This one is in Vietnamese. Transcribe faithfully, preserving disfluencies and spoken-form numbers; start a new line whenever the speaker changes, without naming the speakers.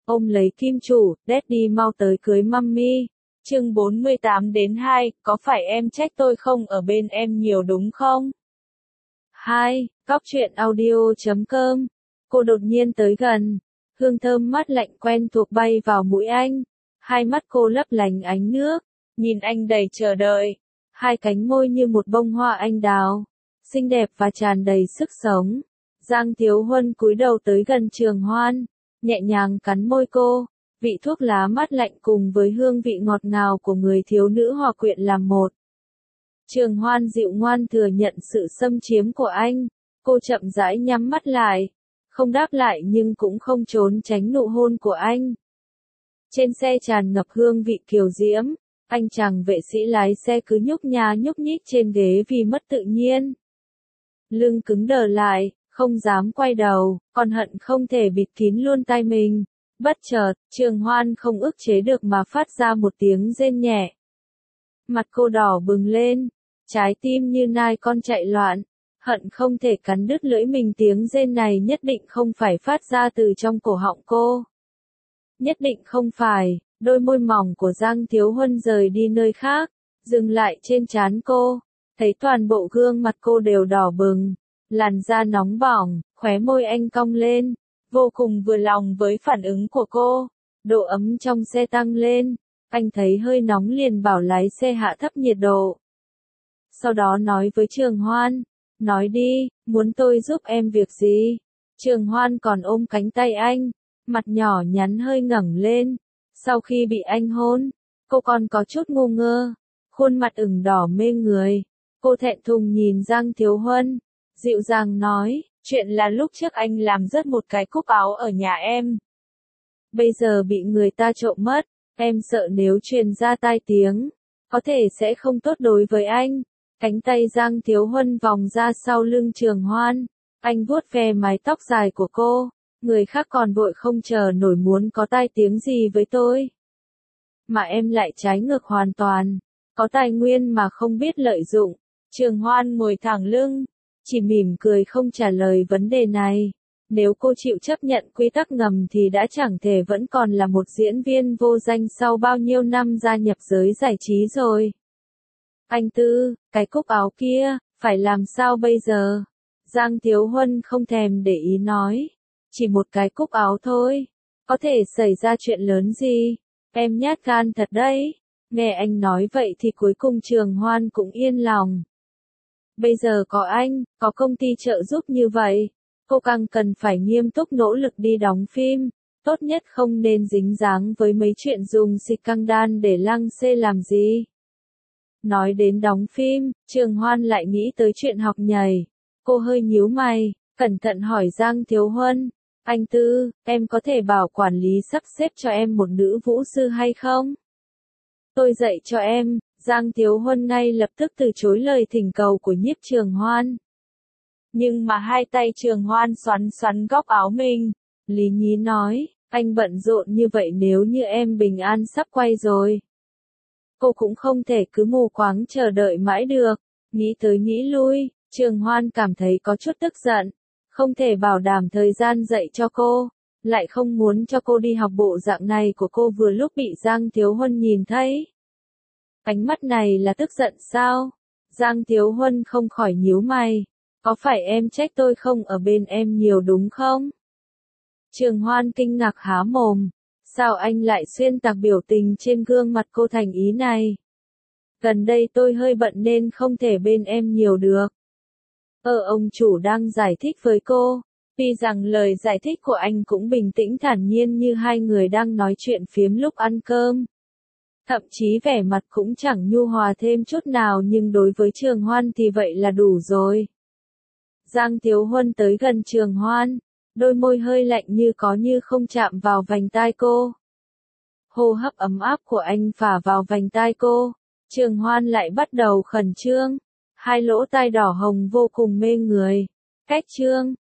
ôm lấy kim chủ, Daddy mau tới cưới mummy.
Chương bốn mươi tám đến hai, có phải em trách tôi không ở bên em nhiều đúng không?
hai. Cóc truyện audio chấm com. Cô đột nhiên tới gần, hương thơm mát lạnh quen thuộc bay vào mũi anh. Hai mắt cô lấp lánh ánh nước,
nhìn anh đầy chờ đợi.
Hai cánh môi như một bông hoa anh đào, xinh đẹp và tràn đầy sức sống. Giang Thiếu Huân cúi đầu tới gần Trường Hoan, nhẹ nhàng cắn môi cô. Vị thuốc lá mát lạnh cùng với hương vị ngọt ngào của người thiếu nữ hòa quyện làm một. Trường Hoan dịu ngoan thừa nhận sự xâm chiếm của anh. Cô chậm rãi nhắm mắt lại, không đáp lại nhưng cũng không trốn tránh nụ hôn của anh. Trên xe tràn ngập hương vị kiều diễm, anh chàng vệ sĩ lái xe cứ nhúc nhá nhúc nhích trên ghế vì mất tự nhiên. Lưng cứng đờ lại, không dám quay đầu, còn hận không thể bịt kín luôn tai mình. Bất chợt, Trường Hoan không ức chế được mà phát ra một tiếng rên nhẹ. Mặt cô đỏ bừng lên, trái tim như nai con chạy loạn, hận không thể cắn đứt lưỡi mình. Tiếng rên này nhất định không phải phát ra từ trong cổ họng cô. Nhất định không phải. Đôi môi mỏng của Giang Thiếu Huân rời đi nơi khác, dừng lại trên trán cô, thấy toàn bộ gương mặt cô đều đỏ bừng, làn da nóng bỏng, khóe môi anh cong lên,
vô cùng vừa lòng với phản ứng của cô.
Độ ấm trong xe tăng lên, anh thấy hơi nóng liền bảo lái xe hạ thấp nhiệt độ. Sau đó nói với Trường Hoan, nói đi, muốn tôi giúp em việc gì? Trường Hoan còn ôm cánh tay anh, mặt nhỏ nhắn hơi ngẩng lên. Sau khi bị anh hôn, cô còn có chút ngu ngơ, khuôn mặt ửng đỏ mê người. Cô thẹn thùng nhìn Giang Thiếu Huân, dịu dàng nói,
chuyện là lúc trước anh làm rớt một cái cúc áo ở nhà em.
Bây giờ bị người ta trộm mất, em sợ nếu truyền ra tai tiếng, có thể sẽ không tốt đối với anh. Cánh tay Giang Thiếu Huân vòng ra sau lưng Trường Hoan, anh vuốt ve mái tóc dài của cô. Người khác còn vội không chờ nổi muốn có tai tiếng gì với tôi. Mà em lại trái ngược hoàn toàn, có tài nguyên mà không biết lợi dụng.
Trường Hoan ngồi thẳng lưng,
chỉ mỉm cười không trả lời vấn đề này. Nếu cô chịu chấp nhận quy tắc ngầm thì đã chẳng thể vẫn còn là một diễn viên vô danh sau bao nhiêu năm gia nhập giới giải trí rồi. Anh Tư, cái cúc áo kia, phải làm sao bây giờ? Giang Thiếu Huân không thèm để ý nói. Chỉ một cái cúc áo thôi, có thể xảy ra chuyện lớn gì? Em nhát gan thật đấy. Nghe anh nói vậy thì cuối cùng Trường Hoan cũng yên lòng. Bây giờ có anh, có công ty trợ giúp như vậy, cô càng cần phải nghiêm túc nỗ lực đi đóng phim. Tốt nhất không nên dính dáng với mấy chuyện dùng xịt căng đan để lăng xê làm gì. Nói đến đóng phim, Trường Hoan lại nghĩ tới chuyện học nhảy. Cô hơi nhíu mày, cẩn thận hỏi Giang Thiếu Huân. Anh Tư, em có thể bảo quản lý sắp xếp cho em một nữ vũ sư hay không? Tôi dạy cho em. Giang Thiếu Huân ngay lập tức từ chối lời thỉnh cầu của Nhiếp Trường Hoan.
Nhưng mà hai tay Trường Hoan xoắn xoắn góc áo mình.
Lý nhí nói, anh bận rộn như vậy nếu như em bình an sắp quay rồi. Cô cũng không thể cứ mù quáng chờ đợi mãi được. Nghĩ tới nghĩ lui, Trường Hoan cảm thấy có chút tức giận. Không thể bảo đảm thời gian dạy cho cô, lại không muốn cho cô đi học. Bộ dạng này của cô vừa lúc bị Giang Thiếu Huân nhìn thấy. Ánh mắt này là tức giận sao? Giang Thiếu Huân không khỏi nhíu mày. Có phải em trách tôi không ở bên em nhiều đúng không? Trường Hoan kinh ngạc há mồm. Sao anh lại xuyên tạc biểu tình trên gương mặt cô thành ý này? Gần đây tôi hơi bận nên không thể bên em nhiều được. Ờ ông chủ đang giải thích với cô.
Tuy rằng lời giải thích của anh cũng bình tĩnh thản nhiên như hai người đang nói chuyện phiếm lúc ăn cơm.
Thậm chí vẻ mặt cũng chẳng nhu hòa thêm chút nào, nhưng đối với Trường Hoan thì vậy là đủ rồi. Giang Thiếu Huân tới gần Trường Hoan, đôi môi hơi lạnh như có như không chạm vào vành tai cô. Hô hấp ấm áp của anh phả vào vành tai cô. Trường Hoan lại bắt đầu khẩn trương. Hai lỗ tai đỏ hồng vô cùng mê người. Cách trương,